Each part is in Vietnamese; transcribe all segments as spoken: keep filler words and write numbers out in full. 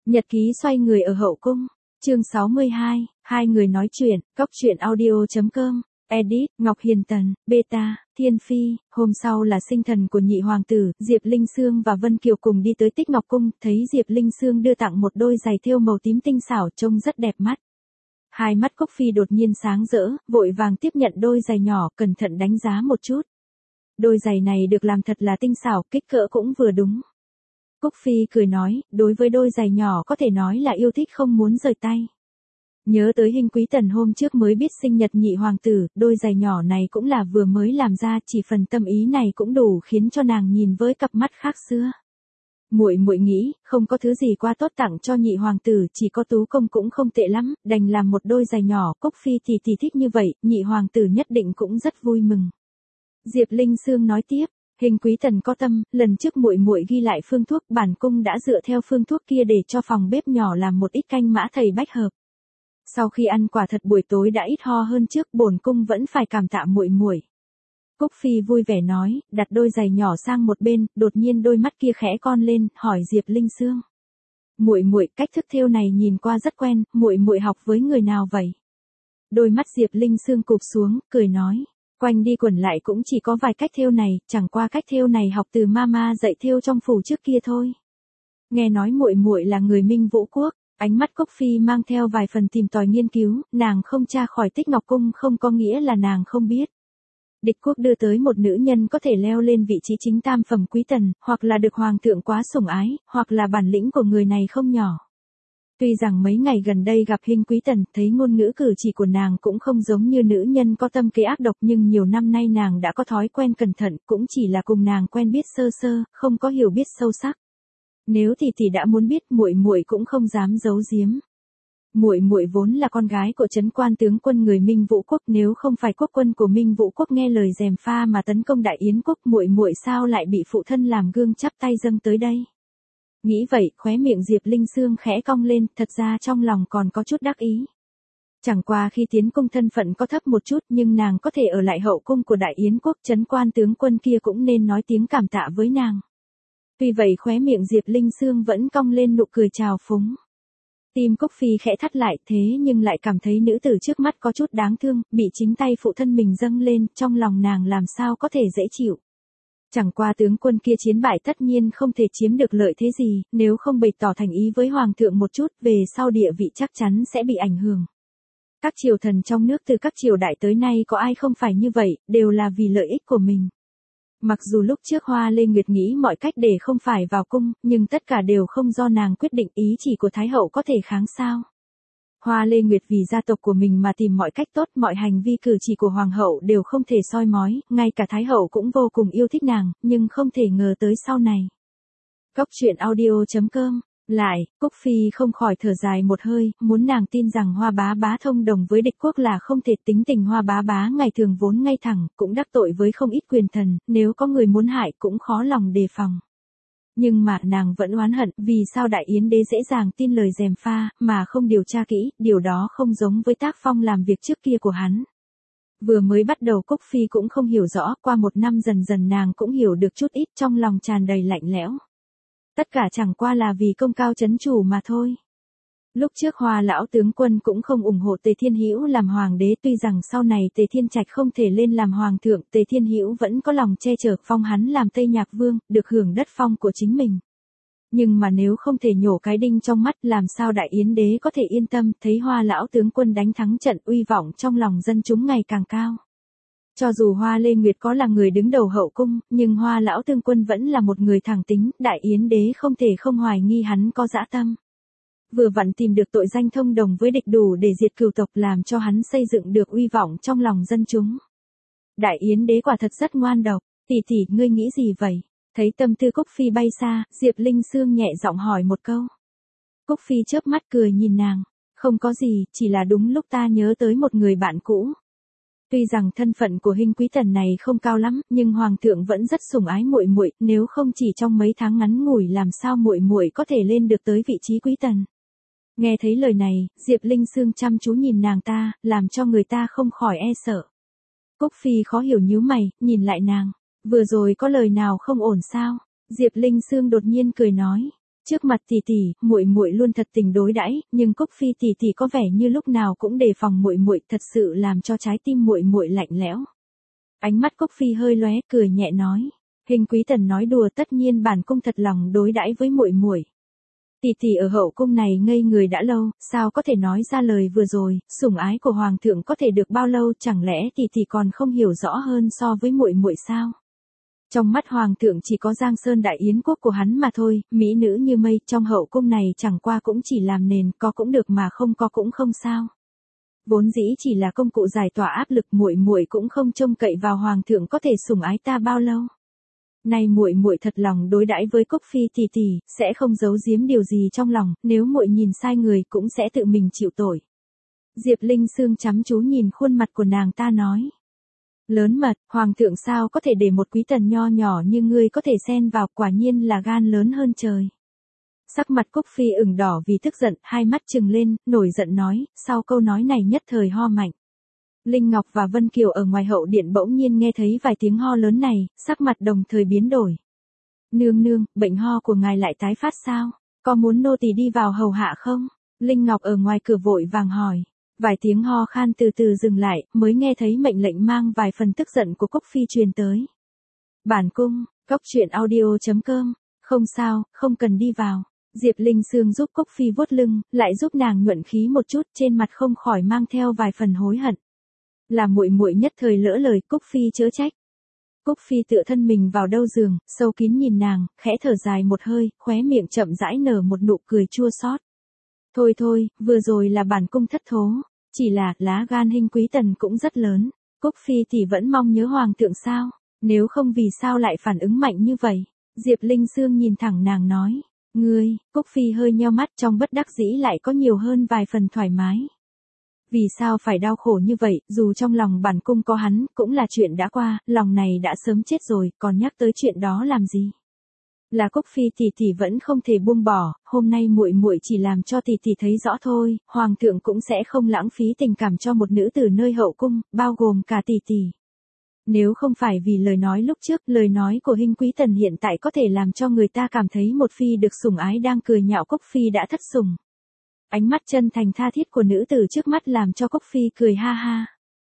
Nhật ký xoay người ở hậu cung, chương sáu mươi hai, hai người nói chuyện, cóc truyện audio chấm com, edit, Ngọc Hiền Tần, beta, Thiên Phi. Hôm sau là sinh thần của nhị hoàng tử, Diệp Linh Sương và Vân Kiều cùng đi tới Tích Ngọc Cung, thấy Diệp Linh Sương đưa tặng một đôi giày thêu màu tím tinh xảo trông rất đẹp mắt. Hai mắt Cốc Phi đột nhiên sáng rỡ, vội vàng tiếp nhận đôi giày nhỏ, cẩn thận đánh giá một chút. Đôi giày này được làm thật là tinh xảo, kích cỡ cũng vừa đúng. Cúc Phi cười nói, đối với đôi giày nhỏ có thể nói là yêu thích không muốn rời tay. Nhớ tới Hinh Quý Tần hôm trước mới biết sinh nhật nhị hoàng tử, đôi giày nhỏ này cũng là vừa mới làm ra, chỉ phần tâm ý này cũng đủ khiến cho nàng nhìn với cặp mắt khác xưa. Muội muội nghĩ, không có thứ gì quá tốt tặng cho nhị hoàng tử, chỉ có tú công cũng không tệ lắm, đành làm một đôi giày nhỏ. Cúc Phi thì thì thích như vậy, nhị hoàng tử nhất định cũng rất vui mừng. Diệp Linh Sương nói tiếp. Hình Quý Tần có tâm, lần trước muội muội ghi lại phương thuốc, bản cung đã dựa theo phương thuốc kia để cho phòng bếp nhỏ làm một ít canh mã thầy bách hợp. Sau khi ăn quả thật buổi tối đã ít ho hơn trước, bổn cung vẫn phải cảm tạ muội muội. Cúc Phi vui vẻ nói, đặt đôi giày nhỏ sang một bên, đột nhiên đôi mắt kia khẽ con lên, hỏi Diệp Linh Sương. Muội muội, cách thức thêu này nhìn qua rất quen, muội muội học với người nào vậy? Đôi mắt Diệp Linh Sương cụp xuống, cười nói. Quanh đi quẩn lại cũng chỉ có vài cách thêu này, chẳng qua cách thêu này học từ mama dạy thêu trong phủ trước kia thôi. Nghe nói muội muội là người Minh Vũ quốc, ánh mắt Cốc Phi mang theo vài phần tìm tòi nghiên cứu, nàng không tra khỏi Tích Ngọc Cung không có nghĩa là nàng không biết. Địch quốc đưa tới một nữ nhân có thể leo lên vị trí chính tam phẩm quý tần, hoặc là được hoàng thượng quá sủng ái, hoặc là bản lĩnh của người này không nhỏ. Tuy rằng mấy ngày gần đây gặp Hinh Quý Tần, thấy ngôn ngữ cử chỉ của nàng cũng không giống như nữ nhân có tâm kế ác độc, nhưng nhiều năm nay nàng đã có thói quen cẩn thận, cũng chỉ là cùng nàng quen biết sơ sơ, không có hiểu biết sâu sắc. Nếu tỷ tỷ đã muốn biết, muội muội cũng không dám giấu giếm. Muội muội vốn là con gái của Trấn Quan tướng quân người Minh Vũ quốc, nếu không phải quốc quân của Minh Vũ quốc nghe lời gièm pha mà tấn công Đại Yến quốc, muội muội sao lại bị phụ thân làm gương chắp tay dâng tới đây? Nghĩ vậy, khóe miệng Diệp Linh Sương khẽ cong lên, thật ra trong lòng còn có chút đắc ý. Chẳng qua khi tiến cung thân phận có thấp một chút, nhưng nàng có thể ở lại hậu cung của Đại Yến quốc, Trấn Quan tướng quân kia cũng nên nói tiếng cảm tạ với nàng. Tuy vậy khóe miệng Diệp Linh Sương vẫn cong lên nụ cười trào phúng. Tim Cúc Phi khẽ thắt lại, thế nhưng lại cảm thấy nữ tử trước mắt có chút đáng thương, bị chính tay phụ thân mình dâng lên, trong lòng nàng làm sao có thể dễ chịu. Chẳng qua tướng quân kia chiến bại tất nhiên không thể chiếm được lợi thế gì, nếu không bày tỏ thành ý với hoàng thượng một chút, về sau địa vị chắc chắn sẽ bị ảnh hưởng. Các triều thần trong nước từ các triều đại tới nay có ai không phải như vậy, đều là vì lợi ích của mình. Mặc dù lúc trước Hoa Lê Nguyệt nghĩ mọi cách để không phải vào cung, nhưng tất cả đều không do nàng quyết định, ý chỉ của Thái hậu có thể kháng sao. Hoa Lê Nguyệt vì gia tộc của mình mà tìm mọi cách tốt, mọi hành vi cử chỉ của hoàng hậu đều không thể soi mói, ngay cả Thái hậu cũng vô cùng yêu thích nàng, nhưng không thể ngờ tới sau này. Cóc truyện audio chấm com. Lại, Cúc Phi không khỏi thở dài một hơi, muốn nàng tin rằng Hoa Bá Bá thông đồng với địch quốc là không thể. Tính tình Hoa Bá Bá ngày thường vốn ngay thẳng, cũng đắc tội với không ít quyền thần, nếu có người muốn hại cũng khó lòng đề phòng. Nhưng mà nàng vẫn oán hận, vì sao Đại Yến đế dễ dàng tin lời gièm pha, mà không điều tra kỹ, điều đó không giống với tác phong làm việc trước kia của hắn. Vừa mới bắt đầu Cúc Phi cũng không hiểu rõ, qua một năm dần dần nàng cũng hiểu được chút ít, trong lòng tràn đầy lạnh lẽo. Tất cả chẳng qua là vì công cao chấn chủ mà thôi. Lúc trước Hoa lão tướng quân cũng không ủng hộ Tề Thiên Hữu làm hoàng đế, tuy rằng sau này Tề Thiên Trạch không thể lên làm hoàng thượng, Tề Thiên Hữu vẫn có lòng che chở phong hắn làm Tây Nhạc Vương, được hưởng đất phong của chính mình. Nhưng mà nếu không thể nhổ cái đinh trong mắt, làm sao Đại Yến đế có thể yên tâm, thấy Hoa lão tướng quân đánh thắng trận, uy vọng trong lòng dân chúng ngày càng cao. Cho dù Hoa Lê Nguyệt có là người đứng đầu hậu cung, nhưng Hoa lão tướng quân vẫn là một người thẳng tính, Đại Yến đế không thể không hoài nghi hắn có dã tâm. Vừa vặn tìm được tội danh thông đồng với địch đủ để diệt cửu tộc, làm cho hắn xây dựng được uy vọng trong lòng dân chúng. Đại Yến đế quả thật rất ngoan độc, tỷ tỷ ngươi nghĩ gì vậy? Thấy tâm tư Cúc Phi bay xa, Diệp Linh Sương nhẹ giọng hỏi một câu. Cúc Phi chớp mắt cười nhìn nàng, không có gì, chỉ là đúng lúc ta nhớ tới một người bạn cũ. Tuy rằng thân phận của Hinh Quý Tần này không cao lắm, nhưng hoàng thượng vẫn rất sủng ái muội muội, nếu không chỉ trong mấy tháng ngắn ngủi làm sao muội muội có thể lên được tới vị trí quý tần. Nghe thấy lời này, Diệp Linh Sương chăm chú nhìn nàng ta, làm cho người ta không khỏi e sợ. Cúc Phi khó hiểu nhíu mày, nhìn lại nàng, vừa rồi có lời nào không ổn sao? Diệp Linh Sương đột nhiên cười nói, Trước mặt tỷ tỷ, muội muội luôn thật tình đối đãi, nhưng Cúc Phi tỷ tỷ có vẻ như lúc nào cũng đề phòng muội muội, thật sự làm cho trái tim muội muội lạnh lẽo. Ánh mắt Cúc Phi hơi lóe, cười nhẹ nói, Hình Quý Tần nói đùa, tất nhiên bản cung thật lòng đối đãi với muội muội. Tỷ tỷ ở hậu cung này ngây người đã lâu, sao có thể nói ra lời vừa rồi, sủng ái của hoàng thượng có thể được bao lâu, chẳng lẽ tỷ tỷ còn không hiểu rõ hơn so với muội muội sao? Trong mắt hoàng thượng chỉ có Giang Sơn Đại Yến quốc của hắn mà thôi, mỹ nữ như mây, trong hậu cung này chẳng qua cũng chỉ làm nền, có cũng được mà không có cũng không sao. Vốn dĩ chỉ là công cụ giải tỏa áp lực, muội muội cũng không trông cậy vào hoàng thượng có thể sủng ái ta bao lâu. Này muội muội thật lòng đối đãi với Cúc Phi tỷ tỷ, sẽ không giấu giếm điều gì trong lòng, nếu muội nhìn sai người cũng sẽ tự mình chịu tội. Diệp Linh Sương chăm chú nhìn khuôn mặt của nàng ta nói. Lớn mật, hoàng thượng sao có thể để một quý tần nho nhỏ như ngươi có thể xen vào, quả nhiên là gan lớn hơn trời. Sắc mặt Cúc Phi ửng đỏ vì tức giận, hai mắt trừng lên, nổi giận nói, sau câu nói này nhất thời ho mạnh. Linh Ngọc và Vân Kiều ở ngoài hậu điện bỗng nhiên nghe thấy vài tiếng ho lớn này, sắc mặt đồng thời biến đổi. Nương nương, bệnh ho của ngài lại tái phát sao? Có muốn nô tỳ đi vào hầu hạ không? Linh Ngọc ở ngoài cửa vội vàng hỏi. Vài tiếng ho khan từ từ dừng lại, mới nghe thấy mệnh lệnh mang vài phần tức giận của Cúc Phi truyền tới. Bản cung, Cốc Truyện Audio chấm com, không sao, không cần đi vào. Diệp Linh Sương giúp Cúc Phi vuốt lưng, lại giúp nàng nhuận khí một chút, trên mặt không khỏi mang theo vài phần hối hận. Là muội muội nhất thời lỡ lời, Cúc Phi chớ trách. Cúc Phi tựa thân mình vào đâu giường, sâu kín nhìn nàng, khẽ thở dài một hơi, khóe miệng chậm rãi nở một nụ cười chua xót. Thôi thôi, vừa rồi là bản cung thất thố, chỉ là lá gan Hình Quý Tần cũng rất lớn. Cúc Phi thì vẫn mong nhớ hoàng thượng sao? Nếu không vì sao lại phản ứng mạnh như vậy? Diệp Linh Sương nhìn thẳng nàng nói. Ngươi, Cúc Phi hơi nheo mắt, trong bất đắc dĩ lại có nhiều hơn vài phần thoải mái. Vì sao phải đau khổ như vậy, dù trong lòng bản cung có hắn, cũng là chuyện đã qua, lòng này đã sớm chết rồi, còn nhắc tới chuyện đó làm gì? Là Cúc Phi tỷ tỷ vẫn không thể buông bỏ, hôm nay muội muội chỉ làm cho tỷ tỷ thấy rõ thôi, hoàng thượng cũng sẽ không lãng phí tình cảm cho một nữ tử nơi hậu cung, bao gồm cả tỷ tỷ. Nếu không phải vì lời nói lúc trước, lời nói của Hình Quý Tần hiện tại có thể làm cho người ta cảm thấy một phi được sủng ái đang cười nhạo Cúc Phi đã thất sủng. Ánh mắt chân thành tha thiết của nữ tử trước mắt làm cho Cúc Phi cười ha ha.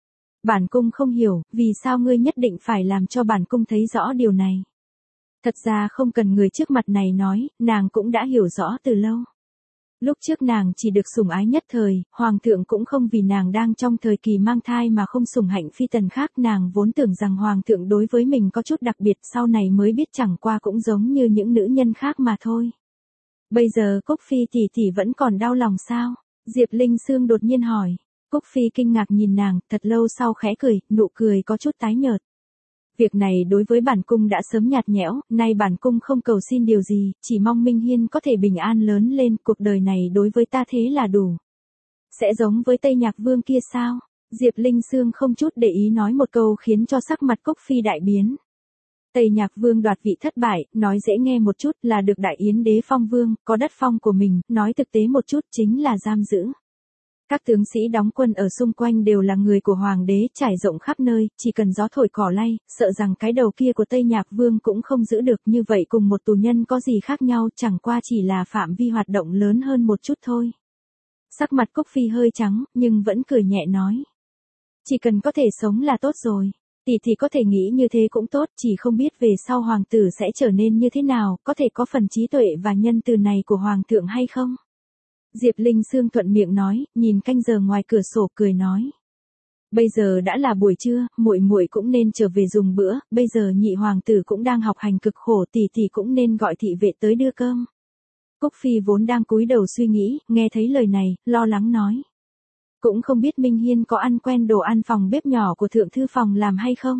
Bản cung không hiểu, vì sao ngươi nhất định phải làm cho bản cung thấy rõ điều này. Thật ra không cần người trước mặt này nói, nàng cũng đã hiểu rõ từ lâu. Lúc trước nàng chỉ được sủng ái nhất thời, hoàng thượng cũng không vì nàng đang trong thời kỳ mang thai mà không sủng hạnh phi tần khác, nàng vốn tưởng rằng hoàng thượng đối với mình có chút đặc biệt, sau này mới biết chẳng qua cũng giống như những nữ nhân khác mà thôi. Bây giờ Cúc Phi tỷ tỷ vẫn còn đau lòng sao? Diệp Linh Sương đột nhiên hỏi. Cúc Phi kinh ngạc nhìn nàng, thật lâu sau khẽ cười, nụ cười có chút tái nhợt. Việc này đối với bản cung đã sớm nhạt nhẽo, nay bản cung không cầu xin điều gì, chỉ mong Minh Hiên có thể bình an lớn lên, cuộc đời này đối với ta thế là đủ. Sẽ giống với Tây Nhạc Vương kia sao? Diệp Linh Sương không chút để ý nói một câu khiến cho sắc mặt Cúc Phi đại biến. Tây Nhạc Vương đoạt vị thất bại, nói dễ nghe một chút là được Đại Yến đế phong vương, có đất phong của mình, nói thực tế một chút chính là giam giữ. Các tướng sĩ đóng quân ở xung quanh đều là người của hoàng đế, trải rộng khắp nơi, chỉ cần gió thổi cỏ lay, sợ rằng cái đầu kia của Tây Nhạc Vương cũng không giữ được, như vậy cùng một tù nhân có gì khác nhau, chẳng qua chỉ là phạm vi hoạt động lớn hơn một chút thôi. Sắc mặt Cúc Phi hơi trắng, nhưng vẫn cười nhẹ nói. Chỉ cần có thể sống là tốt rồi. Tỷ thì có thể nghĩ như thế cũng tốt, chỉ không biết về sau hoàng tử sẽ trở nên như thế nào, có thể có phần trí tuệ và nhân từ này của hoàng thượng hay không? Diệp Linh Sương thuận miệng nói, nhìn canh giờ ngoài cửa sổ cười nói. Bây giờ đã là buổi trưa, muội muội cũng nên trở về dùng bữa, bây giờ nhị hoàng tử cũng đang học hành cực khổ, tỷ tỷ cũng nên gọi thị vệ tới đưa cơm. Cúc Phi vốn đang cúi đầu suy nghĩ, nghe thấy lời này, lo lắng nói. Cũng không biết Minh Hiên có ăn quen đồ ăn phòng bếp nhỏ của thượng thư phòng làm hay không?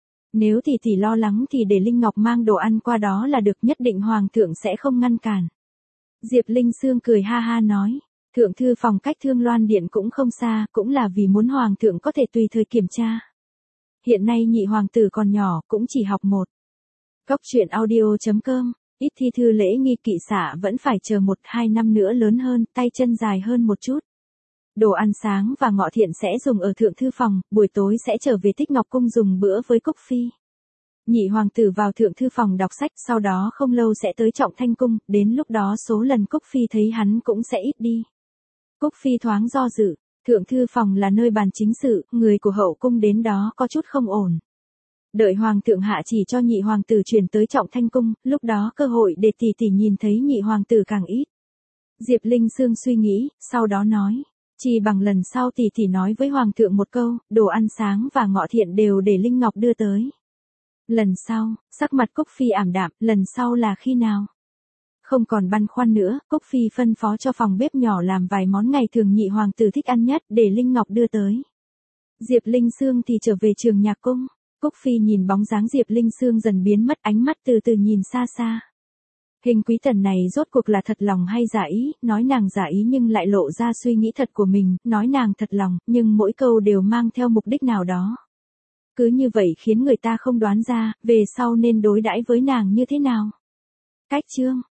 Nếu tỷ tỷ lo lắng thì để Linh Ngọc mang đồ ăn qua đó là được, nhất định hoàng thượng sẽ không ngăn cản. Diệp Linh Sương cười ha ha nói, thượng thư phòng cách Thương Loan Điện cũng không xa, cũng là vì muốn hoàng thượng có thể tùy thời kiểm tra. Hiện nay nhị hoàng tử còn nhỏ, cũng chỉ học một. Cốc Truyện Audio chấm com, ít thi thư lễ nghi kỵ xạ vẫn phải chờ một hai năm nữa lớn hơn, tay chân dài hơn một chút. Đồ ăn sáng và ngọ thiện sẽ dùng ở thượng thư phòng, buổi tối sẽ trở về Tích Ngọc Cung dùng bữa với Cúc Phi. Nhị hoàng tử vào thượng thư phòng đọc sách, sau đó không lâu sẽ tới Trọng Thanh cung, đến lúc đó số lần Cúc Phi thấy hắn cũng sẽ ít đi. Cúc Phi thoáng do dự, thượng thư phòng là nơi bàn chính sự, người của hậu cung đến đó có chút không ổn. Đợi hoàng thượng hạ chỉ cho nhị hoàng tử chuyển tới Trọng Thanh cung, lúc đó cơ hội để tỷ tỷ nhìn thấy nhị hoàng tử càng ít. Diệp Linh Sương suy nghĩ, sau đó nói, chỉ bằng lần sau tỷ tỷ nói với hoàng thượng một câu, đồ ăn sáng và ngọ thiện đều để Linh Ngọc đưa tới. Lần sau, sắc mặt Cúc Phi ảm đạm, lần sau là khi nào? Không còn băn khoăn nữa, Cúc Phi phân phó cho phòng bếp nhỏ làm vài món ngày thường nhị hoàng tử thích ăn nhất để Linh Ngọc đưa tới. Diệp Linh Sương thì trở về Trường Nhạc cung. Cúc Phi nhìn bóng dáng Diệp Linh Sương dần biến mất, ánh mắt từ từ nhìn xa xa. Hình Quý Tần này rốt cuộc là thật lòng hay giả ý, nói nàng giả ý nhưng lại lộ ra suy nghĩ thật của mình, nói nàng thật lòng, nhưng mỗi câu đều mang theo mục đích nào đó. Cứ như vậy khiến người ta không đoán ra, về sau nên đối đãi với nàng như thế nào. Cách chương